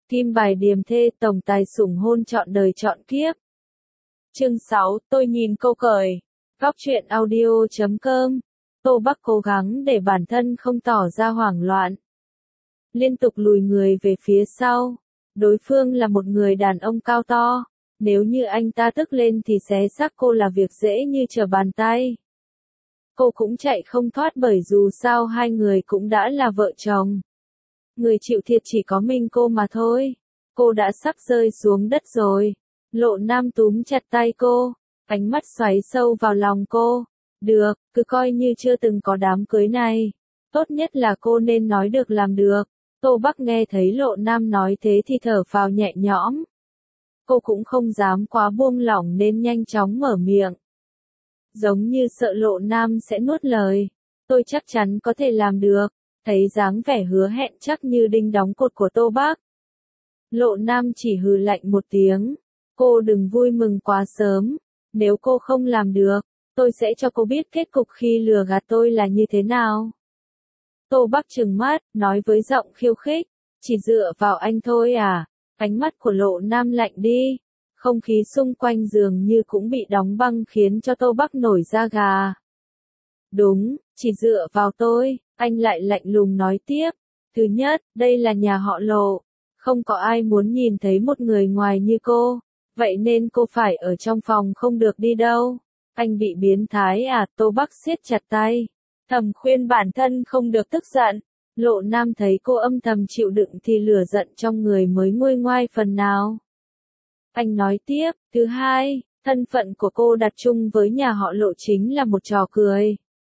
Kim bài điềm thê, tổng tài sủng hôn trọn đời trọn kiếp. Chương 6, tôi nhìn cô cười. Góc truyện audio.com. Tô Bắc cố gắng để bản thân không tỏ ra hoảng loạn. Liên tục lùi người về phía sau. Đối phương là một người đàn ông cao to. Nếu như anh ta tức lên thì xé xác cô là việc dễ như trở bàn tay. Cô cũng chạy không thoát bởi dù sao hai người cũng đã là vợ chồng. Người chịu thiệt chỉ có mình cô mà thôi. Cô đã sắp rơi xuống đất rồi. Lộ Nam túm chặt tay cô, ánh mắt xoáy sâu vào lòng cô. Được, cứ coi như chưa từng có đám cưới này. Tốt nhất là cô nên nói được làm được. Tô Bắc nghe thấy Lộ Nam nói thế thì thở phào nhẹ nhõm. Cô cũng không dám quá buông lỏng nên nhanh chóng mở miệng. Giống như sợ Lộ Nam sẽ nuốt lời. Tôi chắc chắn có thể làm được. Thấy dáng vẻ hứa hẹn chắc như đinh đóng cột của Tô Bắc. Lộ Nam chỉ hừ lạnh một tiếng. Cô đừng vui mừng quá sớm. Nếu cô không làm được, tôi sẽ cho cô biết kết cục khi lừa gạt tôi là như thế nào. Tô Bắc trừng mắt, nói với giọng khiêu khích. Chỉ dựa vào anh thôi à? Ánh mắt của Lộ Nam lạnh đi. Không khí xung quanh dường như cũng bị đóng băng khiến cho Tô Bắc nổi da gà. Đúng, chỉ dựa vào tôi. Anh lại lạnh lùng nói tiếp. Thứ nhất, đây là nhà họ Lộ. Không có ai muốn nhìn thấy một người ngoài như cô. Vậy nên cô phải ở trong phòng không được đi đâu. Anh bị biến thái à? Tô Bắc siết chặt tay. Thầm khuyên bản thân không được tức giận. Lộ Nam thấy cô âm thầm chịu đựng thì lửa giận trong người mới nguôi ngoai phần nào. Anh nói tiếp. Thứ hai, thân phận của cô đặt chung với nhà họ Lộ chính là một trò cười.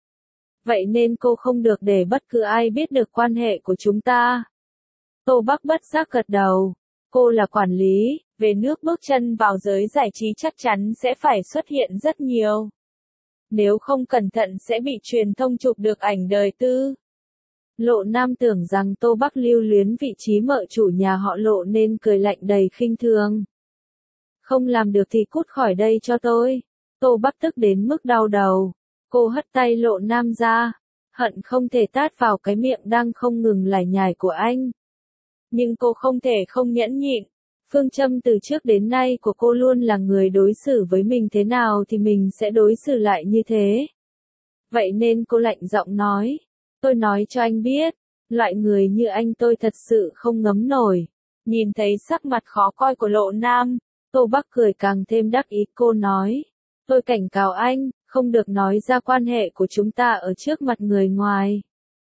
Vậy nên cô không được để bất cứ ai biết được quan hệ của chúng ta. Tô Bắc bất giác gật đầu. Cô là quản lý, về nước bước chân vào giới giải trí chắc chắn sẽ phải xuất hiện rất nhiều. Nếu không cẩn thận sẽ bị truyền thông chụp được ảnh đời tư. Lộ Nam tưởng rằng Tô Bắc lưu luyến vị trí mợ chủ nhà họ Lộ nên cười lạnh đầy khinh thường. Không làm được thì cút khỏi đây cho tôi. Tô Bắc tức đến mức đau đầu. Cô hất tay Lộ Nam ra, hận không thể tát vào cái miệng đang không ngừng lải nhải của anh. Nhưng cô không thể không nhẫn nhịn. Phương châm từ trước đến nay của cô luôn là người đối xử với mình thế nào thì mình sẽ đối xử lại như thế. Vậy nên cô lạnh giọng nói. Tôi nói cho anh biết, loại người như anh tôi thật sự không ngấm nổi. Nhìn thấy sắc mặt khó coi của Lộ Nam, Tô Bắc cười càng thêm đắc ý. Cô nói. Tôi cảnh cáo anh, không được nói ra quan hệ của chúng ta ở trước mặt người ngoài.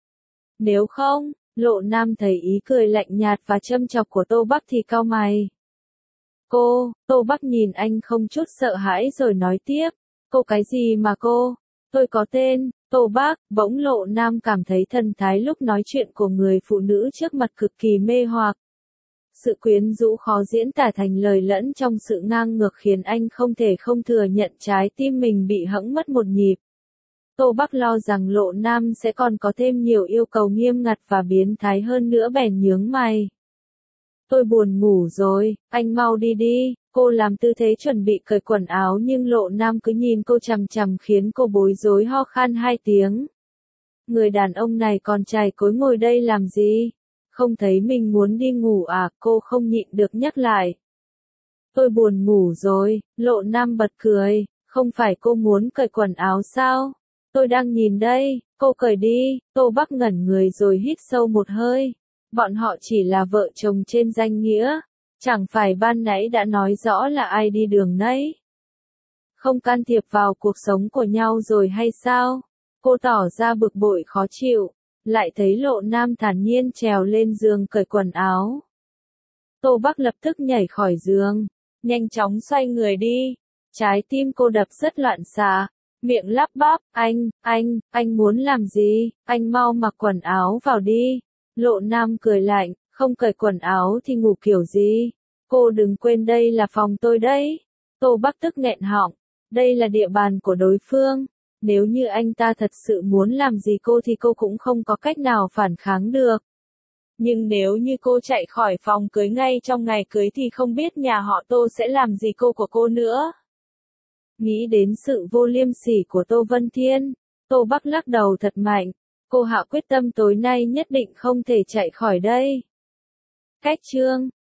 Nếu không, Lộ Nam thấy ý cười lạnh nhạt và châm chọc của Tô Bắc thì cau mày. Tô Bắc nhìn anh không chút sợ hãi rồi nói tiếp. Cô cái gì mà cô? Tôi có tên, Tô Bắc. Bỗng Lộ Nam cảm thấy thần thái lúc nói chuyện của người phụ nữ trước mặt cực kỳ mê hoặc. Sự quyến rũ khó diễn tả thành lời lẫn trong sự ngang ngược khiến anh không thể không thừa nhận trái tim mình bị hẫng mất một nhịp. Tô Bắc lo rằng Lộ Nam sẽ còn có thêm nhiều yêu cầu nghiêm ngặt và biến thái hơn nữa bèn nhướng mày. Tôi buồn ngủ rồi, anh mau đi đi. Cô làm tư thế chuẩn bị cởi quần áo nhưng Lộ Nam cứ nhìn cô chằm chằm khiến cô bối rối ho khan 2 tiếng. Người đàn ông này còn chài cối ngồi đây làm gì? Không thấy mình muốn đi ngủ à? Cô không nhịn được nhắc lại. Tôi buồn ngủ rồi. Lộ Nam bật cười. Không phải cô muốn cởi quần áo sao? Tôi đang nhìn đây. Cô cởi đi. Tô Bắc ngẩn người rồi hít sâu một hơi. Bọn họ chỉ là vợ chồng trên danh nghĩa. Chẳng phải ban nãy đã nói rõ là ai đi đường nấy. Không can thiệp vào cuộc sống của nhau rồi hay sao? Cô tỏ ra bực bội khó chịu. Lại thấy Lộ Nam thản nhiên trèo lên giường cởi quần áo. Tô Bắc lập tức nhảy khỏi giường, nhanh chóng xoay người đi. Trái tim cô đập rất loạn xạ, miệng lắp bắp, anh muốn làm gì? Anh mau mặc quần áo vào đi. Lộ Nam cười lạnh, không cởi quần áo thì ngủ kiểu gì? Cô đừng quên đây là phòng tôi đấy. Tô Bắc tức nghẹn họng, đây là địa bàn của đối phương. Nếu như anh ta thật sự muốn làm gì cô thì cô cũng không có cách nào phản kháng được. Nhưng nếu như cô chạy khỏi phòng cưới ngay trong ngày cưới thì không biết nhà họ Tô sẽ làm gì cô của cô nữa. Nghĩ đến sự vô liêm sỉ của Tô Vân Thiên, Tô Bắc lắc đầu thật mạnh. Cô hạ quyết tâm tối nay nhất định không thể chạy khỏi đây. Cách chương